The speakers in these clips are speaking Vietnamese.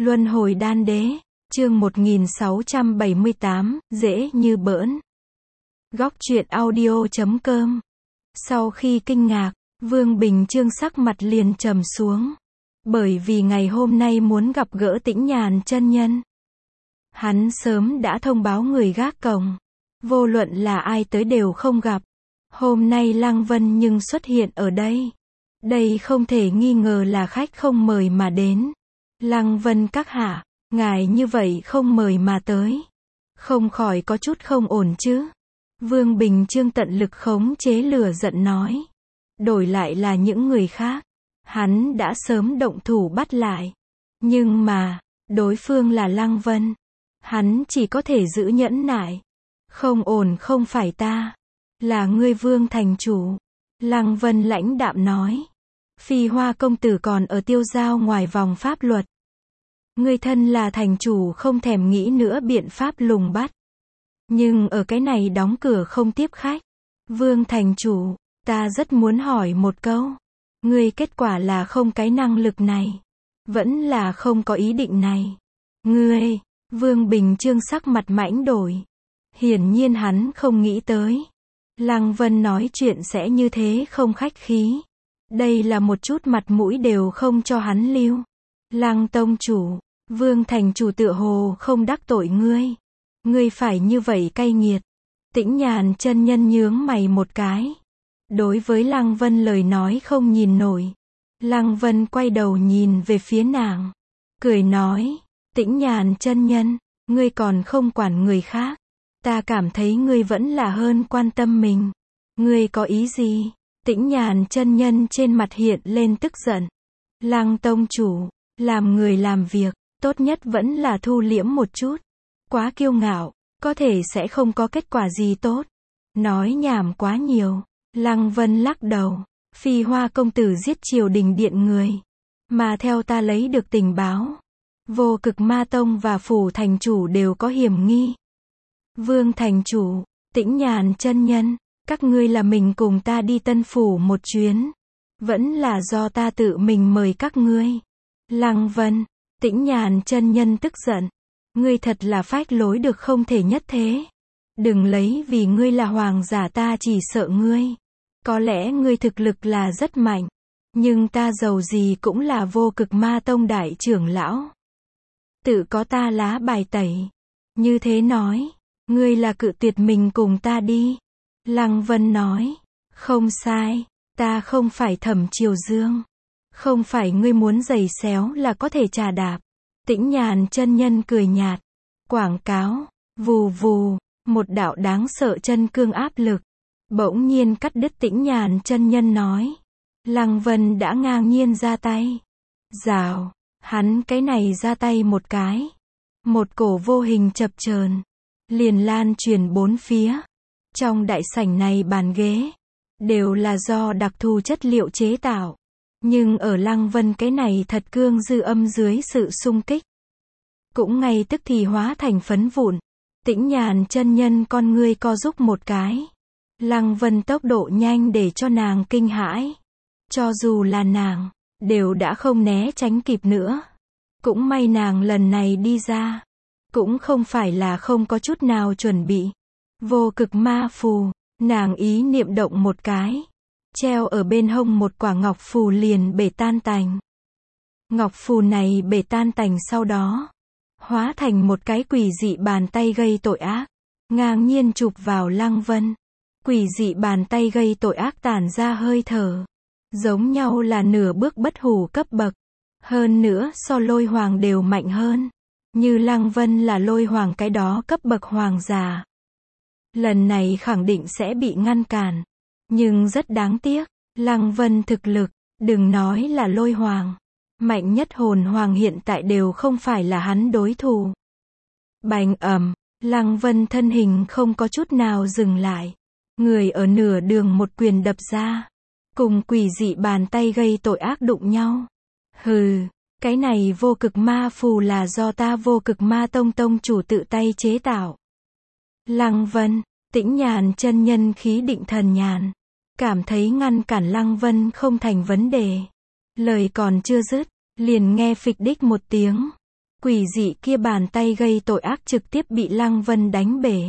Luân hồi đan đế, chương 1678, dễ như bỡn. Góc truyện audio.com. Sau khi kinh ngạc, Vương Bình Chương sắc mặt liền trầm xuống. Bởi vì ngày hôm nay muốn gặp gỡ Tĩnh Nhàn chân nhân. Hắn sớm đã thông báo người gác cổng. Vô luận là ai tới đều không gặp. Hôm nay Lăng Vân nhưng xuất hiện ở đây. Đây không thể nghi ngờ là khách không mời mà đến. Lăng Vân các hạ, ngài như vậy không mời mà tới. Không khỏi có chút không ổn chứ. Vương Bình Chương tận lực khống chế lửa giận nói. Đổi lại là những người khác. Hắn đã sớm động thủ bắt lại. Nhưng mà, đối phương là Lăng Vân. Hắn chỉ có thể giữ nhẫn nại. Không ổn không phải ta. Là ngươi Vương thành chủ. Lăng Vân lãnh đạm nói. Phi Hoa công tử còn ở tiêu giao ngoài vòng pháp luật. Ngươi thân là thành chủ không thèm nghĩ nữa biện pháp lùng bắt. Nhưng ở cái này đóng cửa không tiếp khách. Vương thành chủ, ta rất muốn hỏi một câu. Ngươi kết quả là không cái năng lực này. Vẫn là không có ý định này. Ngươi, Vương Bình Chương sắc mặt mãnh đổi. Hiển nhiên hắn không nghĩ tới. Lăng Vân nói chuyện sẽ như thế không khách khí. Đây là một chút mặt mũi đều không cho hắn lưu. Lăng tông chủ, Vương thành chủ tựa hồ không đắc tội ngươi. Ngươi phải như vậy cay nghiệt. Tĩnh Nhàn chân nhân nhướng mày một cái. Đối với Lăng Vân lời nói không nhìn nổi. Lăng Vân quay đầu nhìn về phía nàng. Cười nói, Tĩnh Nhàn chân nhân, ngươi còn không quản người khác. Ta cảm thấy ngươi vẫn là hơn quan tâm mình. Ngươi có ý gì? Tĩnh Nhàn chân nhân trên mặt hiện lên tức giận. Lăng tông chủ, làm người làm việc, tốt nhất vẫn là thu liễm một chút. Quá kiêu ngạo, có thể sẽ không có kết quả gì tốt. Nói nhảm quá nhiều. Lăng Vân lắc đầu. Phi Hoa công tử giết triều đình điện người. Mà theo ta lấy được tình báo. Vô Cực Ma Tông và phủ thành chủ đều có hiểm nghi. Vương thành chủ, Tĩnh Nhàn chân nhân, các ngươi là mình cùng ta đi Tân Phủ một chuyến. Vẫn là do ta tự mình mời các ngươi. Lăng Vân, Tĩnh Nhàn chân nhân tức giận. Ngươi thật là phách lối được không thể nhất thế. Đừng lấy vì ngươi là hoàng giả ta chỉ sợ ngươi. Có lẽ ngươi thực lực là rất mạnh. Nhưng ta dầu gì cũng là Vô Cực Ma Tông đại trưởng lão. Tự có ta lá bài tẩy. Như thế nói, ngươi là cự tuyệt mình cùng ta đi. Lăng Vân nói, không sai, ta không phải Thẩm Triều Dương. Không phải ngươi muốn giày xéo là có thể trà đạp. Tĩnh Nhàn chân nhân cười nhạt. Quảng cáo, vù vù, một đạo đáng sợ chân cương áp lực. Bỗng nhiên cắt đứt Tĩnh Nhàn chân nhân nói. Lăng Vân đã ngang nhiên ra tay. Rào, hắn cái này ra tay một cái. Một cổ vô hình chập chờn liền lan truyền bốn phía. Trong đại sảnh này bàn ghế, đều là do đặc thù chất liệu chế tạo. Nhưng ở Lăng Vân cái này thật cương dư âm dưới sự xung kích. Cũng ngay tức thì hóa thành phấn vụn. Tĩnh Nhàn chân nhân con ngươi co rúm một cái. Lăng Vân tốc độ nhanh để cho nàng kinh hãi. Cho dù là nàng, đều đã không né tránh kịp nữa. Cũng may nàng lần này đi ra. Cũng không phải là không có chút nào chuẩn bị. Vô Cực ma phù, nàng ý niệm động một cái. Treo ở bên hông một quả ngọc phù liền bể tan tành. Ngọc phù này bể tan tành sau đó. Hóa thành một cái quỷ dị bàn tay gây tội ác. Ngang nhiên chụp vào Lăng Vân. Quỷ dị bàn tay gây tội ác tản ra hơi thở. Giống nhau là nửa bước bất hủ cấp bậc. Hơn nữa so Lôi Hoàng đều mạnh hơn. Như Lăng Vân là Lôi Hoàng cái đó cấp bậc hoàng giả. Lần này khẳng định sẽ bị ngăn cản. Nhưng rất đáng tiếc. Lăng Vân thực lực, đừng nói là Lôi Hoàng. Mạnh nhất hồn hoàng hiện tại đều không phải là hắn đối thủ. Bành ầm, Lăng Vân thân hình không có chút nào dừng lại. Người ở nửa đường một quyền đập ra. Cùng quỷ dị bàn tay gây tội ác đụng nhau. Hừ, cái này Vô Cực ma phù là do ta Vô Cực Ma Tông tông chủ tự tay chế tạo. Lăng Vân, Tĩnh Nhàn chân nhân khí định thần nhàn. Cảm thấy ngăn cản Lăng Vân không thành vấn đề. Lời còn chưa dứt, liền nghe phịch đích một tiếng. Quỷ dị kia bàn tay gây tội ác trực tiếp bị Lăng Vân đánh bể.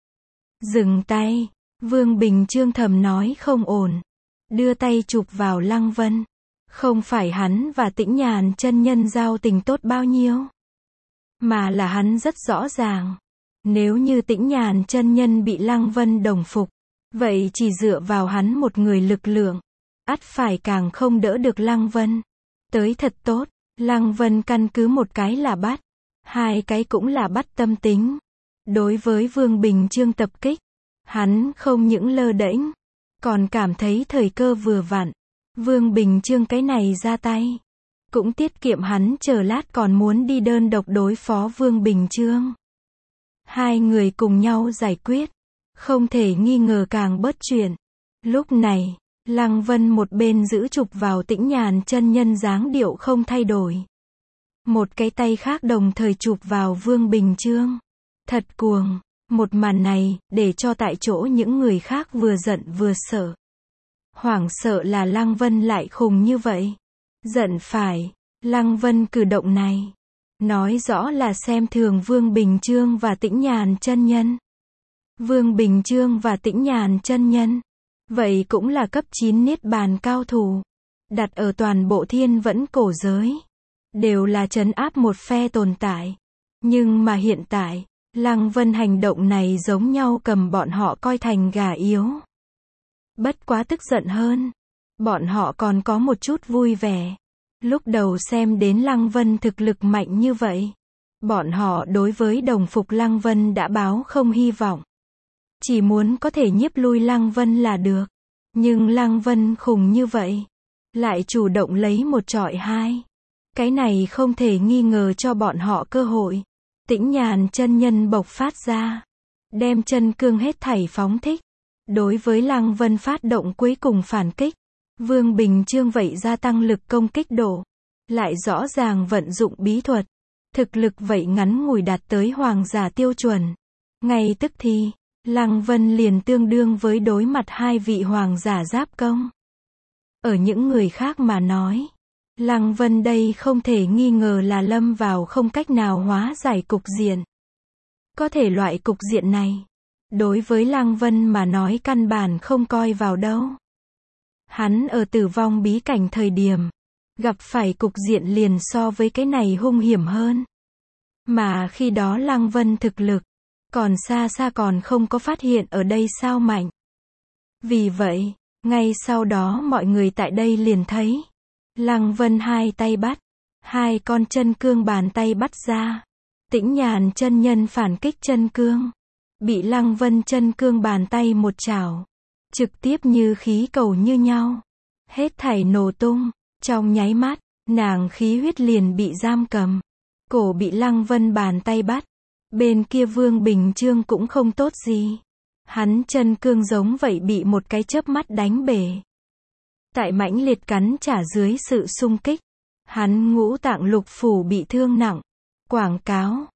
Dừng tay, Vương Bình Chương thầm nói không ổn. Đưa tay chụp vào Lăng Vân. Không phải hắn và Tĩnh Nhàn chân nhân giao tình tốt bao nhiêu, mà là hắn rất rõ ràng. Nếu như Tĩnh Nhàn chân nhân bị Lăng Vân đồng phục, vậy chỉ dựa vào hắn một người lực lượng, ắt phải càng không đỡ được Lăng Vân. Tới thật tốt, Lăng Vân căn cứ một cái là bắt, hai cái cũng là bắt tâm tính. Đối với Vương Bình Chương tập kích, hắn không những lơ đễnh, còn cảm thấy thời cơ vừa vặn. Vương Bình Chương cái này ra tay, cũng tiết kiệm hắn chờ lát còn muốn đi đơn độc đối phó Vương Bình Chương. Hai người cùng nhau giải quyết, không thể nghi ngờ càng bớt chuyện. Lúc này, Lăng Vân một bên giữ chụp vào Tĩnh Nhàn chân nhân dáng điệu không thay đổi. Một cái tay khác đồng thời chụp vào Vương Bình Chương. Thật cuồng, một màn này, để cho tại chỗ những người khác vừa giận vừa sợ. Hoảng sợ là Lăng Vân lại khùng như vậy. Giận phải, Lăng Vân cử động này, nói rõ là xem thường Vương Bình Chương và Tĩnh Nhàn chân nhân. Vương Bình Chương và Tĩnh Nhàn chân nhân, vậy cũng là cấp 9 niết bàn cao thủ, đặt ở toàn bộ thiên vẫn cổ giới, đều là trấn áp một phe tồn tại. Nhưng mà hiện tại, Lăng Vân hành động này giống nhau cầm bọn họ coi thành gà yếu. Bất quá tức giận hơn, bọn họ còn có một chút vui vẻ. Lúc đầu xem đến Lăng Vân thực lực mạnh như vậy, bọn họ đối với đồng phục Lăng Vân đã báo không hy vọng. Chỉ muốn có thể nhiếp lui Lăng Vân là được. Nhưng Lăng Vân khùng như vậy, lại chủ động lấy một chọi hai. Cái này không thể nghi ngờ cho bọn họ cơ hội. Tĩnh Nhàn chân nhân bộc phát ra, đem chân cương hết thảy phóng thích. Đối với Lăng Vân phát động cuối cùng phản kích. Vương Bình Chương vậy gia tăng lực công kích độ, lại rõ ràng vận dụng bí thuật. Thực lực vậy ngắn ngủi đạt tới hoàng giả tiêu chuẩn. Ngay tức thì, Lăng Vân liền tương đương với đối mặt hai vị hoàng giả giáp công. Ở những người khác mà nói, Lăng Vân đây không thể nghi ngờ là lâm vào không cách nào hóa giải cục diện. Có thể loại cục diện này, đối với Lăng Vân mà nói căn bản không coi vào đâu. Hắn ở tử vong bí cảnh thời điểm, gặp phải cục diện liền so với cái này hung hiểm hơn. Mà khi đó Lăng Vân thực lực, còn xa xa còn không có phát hiện ở đây sao mạnh. Vì vậy, ngay sau đó mọi người tại đây liền thấy, Lăng Vân hai tay bắt, hai con chân cương bàn tay bắt ra. Tĩnh Nhàn chân nhân phản kích chân cương, bị Lăng Vân chân cương bàn tay một chảo, trực tiếp như khí cầu như nhau, hết thảy nổ tung. Trong nháy mắt, nàng khí huyết liền bị giam cầm, cổ bị Lăng Vân bàn tay bắt. Bên kia Vương Bình Chương cũng không tốt gì, hắn chân cương giống vậy bị một cái chớp mắt đánh bể. Tại mãnh liệt cắn trả dưới sự xung kích, hắn ngũ tạng lục phủ bị thương nặng. Quảng cáo,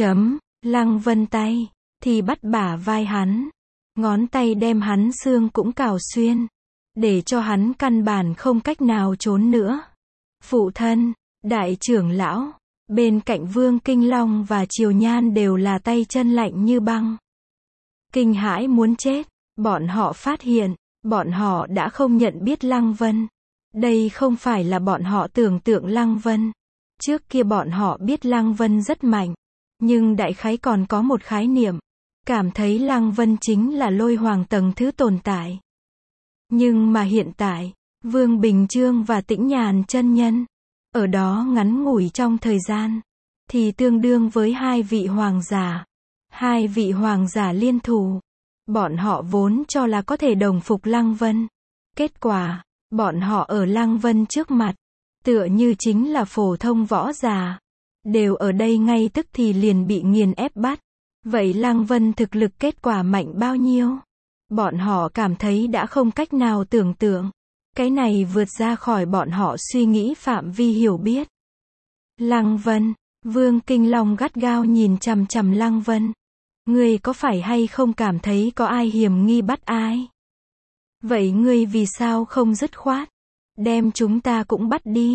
Lăng Vân tay, thì bắt bả vai hắn, ngón tay đem hắn xương cũng cào xuyên, để cho hắn căn bản không cách nào trốn nữa. Phụ thân, đại trưởng lão, bên cạnh Vương Kinh Long và Triều Nhan đều là tay chân lạnh như băng. Kinh hãi muốn chết, bọn họ phát hiện, bọn họ đã không nhận biết Lăng Vân. Đây không phải là bọn họ tưởng tượng Lăng Vân. Trước kia bọn họ biết Lăng Vân rất mạnh, nhưng đại khái còn có một khái niệm, cảm thấy Lăng Vân chính là lôi hoàng tầng thứ tồn tại. Nhưng mà hiện tại, Vương Bình Chương và Tĩnh Nhàn chân nhân, ở đó ngắn ngủi trong thời gian, thì tương đương với hai vị hoàng giả. Hai vị hoàng giả liên thủ. Bọn họ vốn cho là có thể đồng phục Lăng Vân. Kết quả, bọn họ ở Lăng Vân trước mặt, tựa như chính là phổ thông võ giả. Đều ở đây ngay tức thì liền bị nghiền ép bắt. Vậy Lăng Vân thực lực kết quả mạnh bao nhiêu? Bọn họ cảm thấy đã không cách nào tưởng tượng. Cái này vượt ra khỏi bọn họ suy nghĩ phạm vi hiểu biết. Lăng Vân, Vương Kinh Long gắt gao nhìn chằm chằm Lăng Vân. Ngươi có phải hay không cảm thấy có ai hiểm nghi bắt ai? Vậy ngươi vì sao không dứt khoát? Đem chúng ta cũng bắt đi.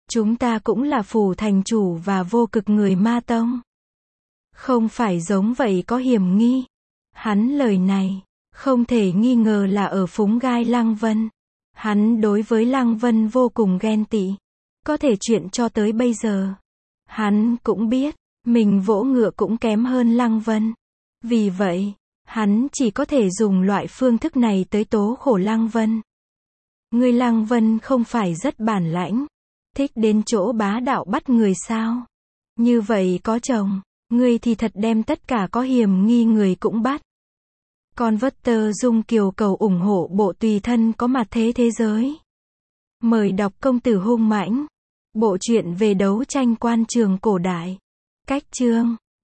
Chúng ta cũng là phủ thành chủ và vô cực người Ma Tông. Không phải giống vậy có hiểm nghi. Hắn lời này, không thể nghi ngờ là ở phúng gai Lăng Vân. Hắn đối với Lăng Vân vô cùng ghen tị. Có thể chuyện cho tới bây giờ. Hắn cũng biết, mình vỗ ngựa cũng kém hơn Lăng Vân. Vì vậy, hắn chỉ có thể dùng loại phương thức này tới tố khổ Lăng Vân. Người Lăng Vân không phải rất bản lãnh, thích đến chỗ bá đạo bắt người sao? Như vậy có chồng, người thì thật đem tất cả có hiểm nghi người cũng bắt. Con Vất Dung Kiều cầu ủng hộ bộ tùy thân có mặt thế giới. Mời đọc Công tử hung mãnh. Bộ truyện về đấu tranh quan trường cổ đại. Cách chương